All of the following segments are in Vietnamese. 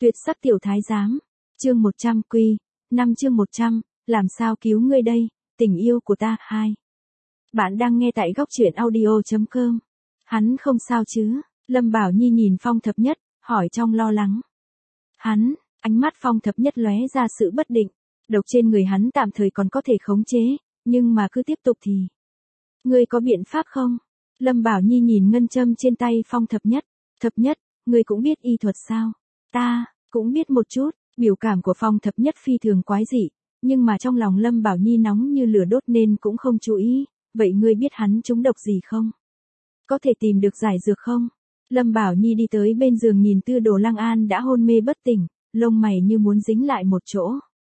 Tuyệt sắc tiểu thái giám. Chương 100 quy. 5 chương 100, làm sao cứu ngươi đây, tình yêu của ta 2. Bạn đang nghe tại góc truyện audio.com. Hắn không sao chứ? Lâm Bảo Nhi nhìn Phong Thập Nhất, hỏi trong lo lắng. Hắn, ánh mắt Phong Thập Nhất lóe ra sự bất định. Độc trên người hắn tạm thời còn có thể khống chế, nhưng mà cứ tiếp tục thì. Ngươi có biện pháp không? Lâm Bảo Nhi nhìn ngân châm trên tay Phong Thập Nhất. Thập Nhất, ngươi cũng biết y thuật sao? Ta, cũng biết một chút. Biểu cảm của Phong Thập Nhất phi thường quái dị, nhưng mà trong lòng Lâm Bảo Nhi nóng như lửa đốt nên cũng không chú ý. Vậy ngươi biết hắn trúng độc gì không? Có thể tìm được giải dược không? Lâm Bảo Nhi đi tới bên giường nhìn Tư Đồ Lăng An đã hôn mê bất tỉnh, lông mày như muốn dính lại một chỗ.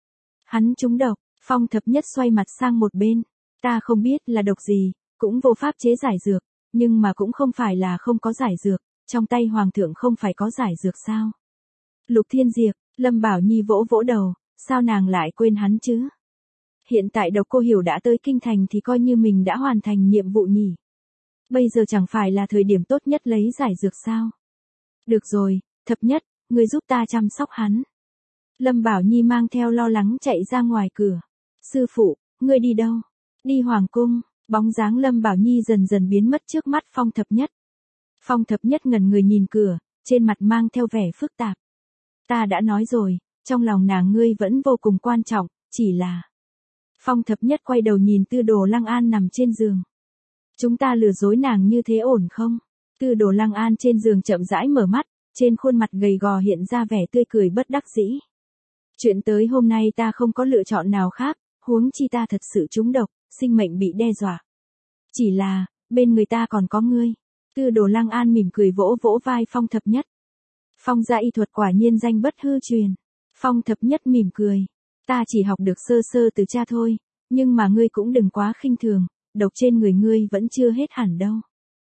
Hắn trúng độc. Phong Thập Nhất xoay mặt sang một bên. Ta không biết là độc gì, cũng vô pháp chế giải dược, nhưng mà cũng không phải là không có giải dược, trong tay hoàng thượng không phải có giải dược sao? Lục Thiên Diệp. Lâm Bảo Nhi vỗ vỗ đầu, sao nàng lại quên hắn chứ? Hiện tại Độc Cô Hiểu đã tới kinh thành thì coi như mình đã hoàn thành nhiệm vụ nhỉ. Bây giờ chẳng phải là thời điểm tốt nhất lấy giải dược sao? Được rồi, Thập Nhất, ngươi giúp ta chăm sóc hắn. Lâm Bảo Nhi mang theo lo lắng chạy ra ngoài cửa. Sư phụ, ngươi đi đâu? Đi hoàng cung. Bóng dáng Lâm Bảo Nhi dần dần biến mất trước mắt Phong Thập Nhất. Phong Thập Nhất ngẩn người nhìn cửa, trên mặt mang theo vẻ phức tạp. Ta đã nói rồi, trong lòng nàng ngươi vẫn vô cùng quan trọng, chỉ là... Phong Thập Nhất quay đầu nhìn Tư Đồ Lăng An nằm trên giường. Chúng ta lừa dối nàng như thế ổn không? Tư Đồ Lăng An trên giường chậm rãi mở mắt, trên khuôn mặt gầy gò hiện ra vẻ tươi cười bất đắc dĩ. Chuyện tới hôm nay ta không có lựa chọn nào khác, huống chi ta thật sự trúng độc, sinh mệnh bị đe dọa. Chỉ là, bên người ta còn có ngươi. Tư Đồ Lăng An mỉm cười vỗ vỗ vai Phong Thập Nhất. Phong gia y thuật quả nhiên danh bất hư truyền. Phong Thập Nhất mỉm cười. Ta chỉ học được sơ sơ từ cha thôi, nhưng mà ngươi cũng đừng quá khinh thường, độc trên người ngươi vẫn chưa hết hẳn đâu.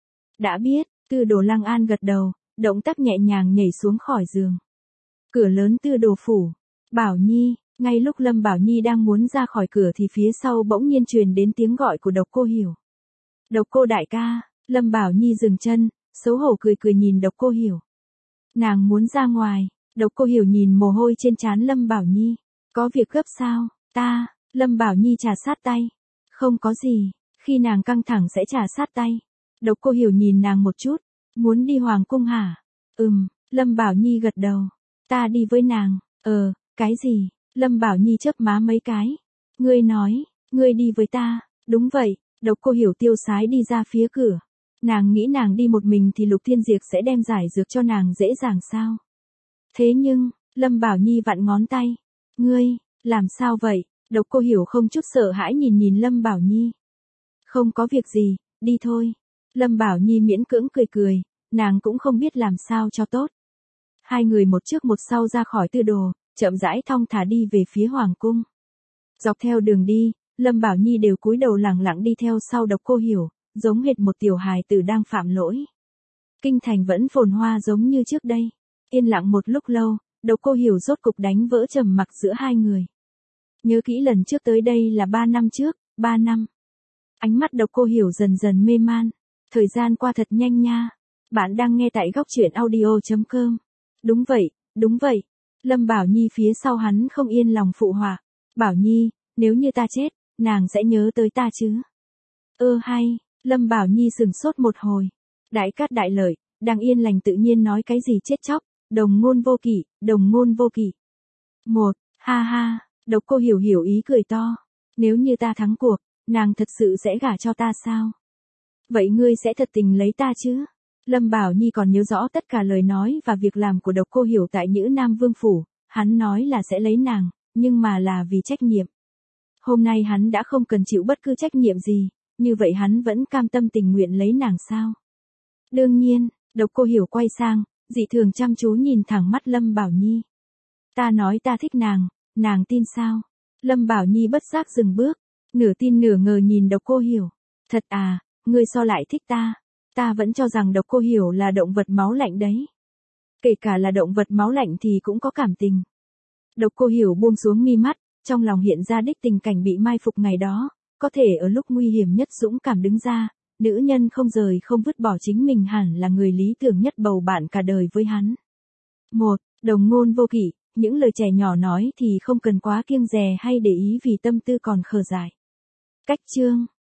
Đã biết, Tư Đồ Lăng An gật đầu, động tác nhẹ nhàng nhảy xuống khỏi giường. Cửa lớn Tư Đồ phủ. Bảo Nhi, ngay lúc Lâm Bảo Nhi đang muốn ra khỏi cửa thì phía sau bỗng nhiên truyền đến tiếng gọi của Độc Cô Hiểu. Độc Cô đại ca. Lâm Bảo Nhi dừng chân, xấu hổ cười cười nhìn Độc Cô Hiểu. Nàng muốn ra ngoài. Độc Cô Hiểu nhìn mồ hôi trên trán Lâm Bảo Nhi. Có việc gấp sao? Ta. Lâm Bảo Nhi trà sát tay. Không có gì, khi nàng căng thẳng sẽ trà sát tay. Độc Cô Hiểu nhìn nàng một chút. Muốn đi hoàng cung hả? Lâm Bảo Nhi gật đầu. Ta đi với nàng. Cái gì? Lâm Bảo Nhi chớp má mấy cái. Ngươi nói, ngươi đi với ta. Đúng vậy. Độc Cô Hiểu tiêu sái đi ra phía cửa. Nàng nghĩ nàng đi một mình thì Lục Thiên Diệp sẽ đem giải dược cho nàng dễ dàng sao? Thế nhưng, Lâm Bảo Nhi vặn ngón tay. Ngươi, làm sao vậy? Độc Cô Hiểu không chút sợ hãi nhìn nhìn Lâm Bảo Nhi. Không có việc gì, đi thôi. Lâm Bảo Nhi miễn cưỡng cười cười, nàng cũng không biết làm sao cho tốt. Hai người một trước một sau ra khỏi Tư Đồ, chậm rãi thong thả đi về phía hoàng cung. Dọc theo đường đi, Lâm Bảo Nhi đều cúi đầu lẳng lặng đi theo sau Độc Cô Hiểu, giống hệt một tiểu hài tử đang phạm lỗi. Kinh thành vẫn phồn hoa giống như trước đây. Yên lặng một lúc lâu, Độc Cô Hiểu rốt cục đánh vỡ trầm mặc giữa hai người. Nhớ kỹ lần trước tới đây là 3 năm trước, 3 năm. Ánh mắt Độc Cô Hiểu dần dần mê man. Thời gian qua thật nhanh nha. Bạn đang nghe tại góc truyện audio.com. Đúng vậy. Lâm Bảo Nhi phía sau hắn không yên lòng phụ họa. Bảo Nhi, nếu như ta chết, nàng sẽ nhớ tới ta chứ? Hay. Lâm Bảo Nhi sừng sốt một hồi. Đại cát đại lợi, đang yên lành tự nhiên nói cái gì chết chóc, đồng ngôn vô kỷ. Ha ha, Độc Cô Hiểu hiểu ý cười to. Nếu như ta thắng cuộc, nàng thật sự sẽ gả cho ta sao? Vậy ngươi sẽ thật tình lấy ta chứ? Lâm Bảo Nhi còn nhớ rõ tất cả lời nói và việc làm của Độc Cô Hiểu tại Nhữ Nam Vương Phủ, hắn nói là sẽ lấy nàng, nhưng mà là vì trách nhiệm. Hôm nay hắn đã không cần chịu bất cứ trách nhiệm gì, như vậy hắn vẫn cam tâm tình nguyện lấy nàng sao? Đương nhiên, Độc Cô Hiểu quay sang, dị thường chăm chú nhìn thẳng mắt Lâm Bảo Nhi. Ta nói ta thích nàng tin sao? Lâm Bảo Nhi bất giác dừng bước, nửa tin nửa ngờ nhìn Độc Cô Hiểu. Thật à, ngươi sao lại thích ta? Ta vẫn cho rằng Độc Cô Hiểu là động vật máu lạnh đấy. Kể cả là động vật máu lạnh thì cũng có cảm tình. Độc Cô Hiểu buông xuống mi mắt, trong lòng hiện ra đích tình cảnh bị mai phục ngày đó, có thể ở lúc nguy hiểm nhất dũng cảm đứng ra, nữ nhân không rời không vứt bỏ chính mình hẳn là người lý tưởng nhất bầu bạn cả đời với hắn. Đồng ngôn vô kỷ, những lời trẻ nhỏ nói thì không cần quá kiêng dè hay để ý vì tâm tư còn khờ dại. Cách chương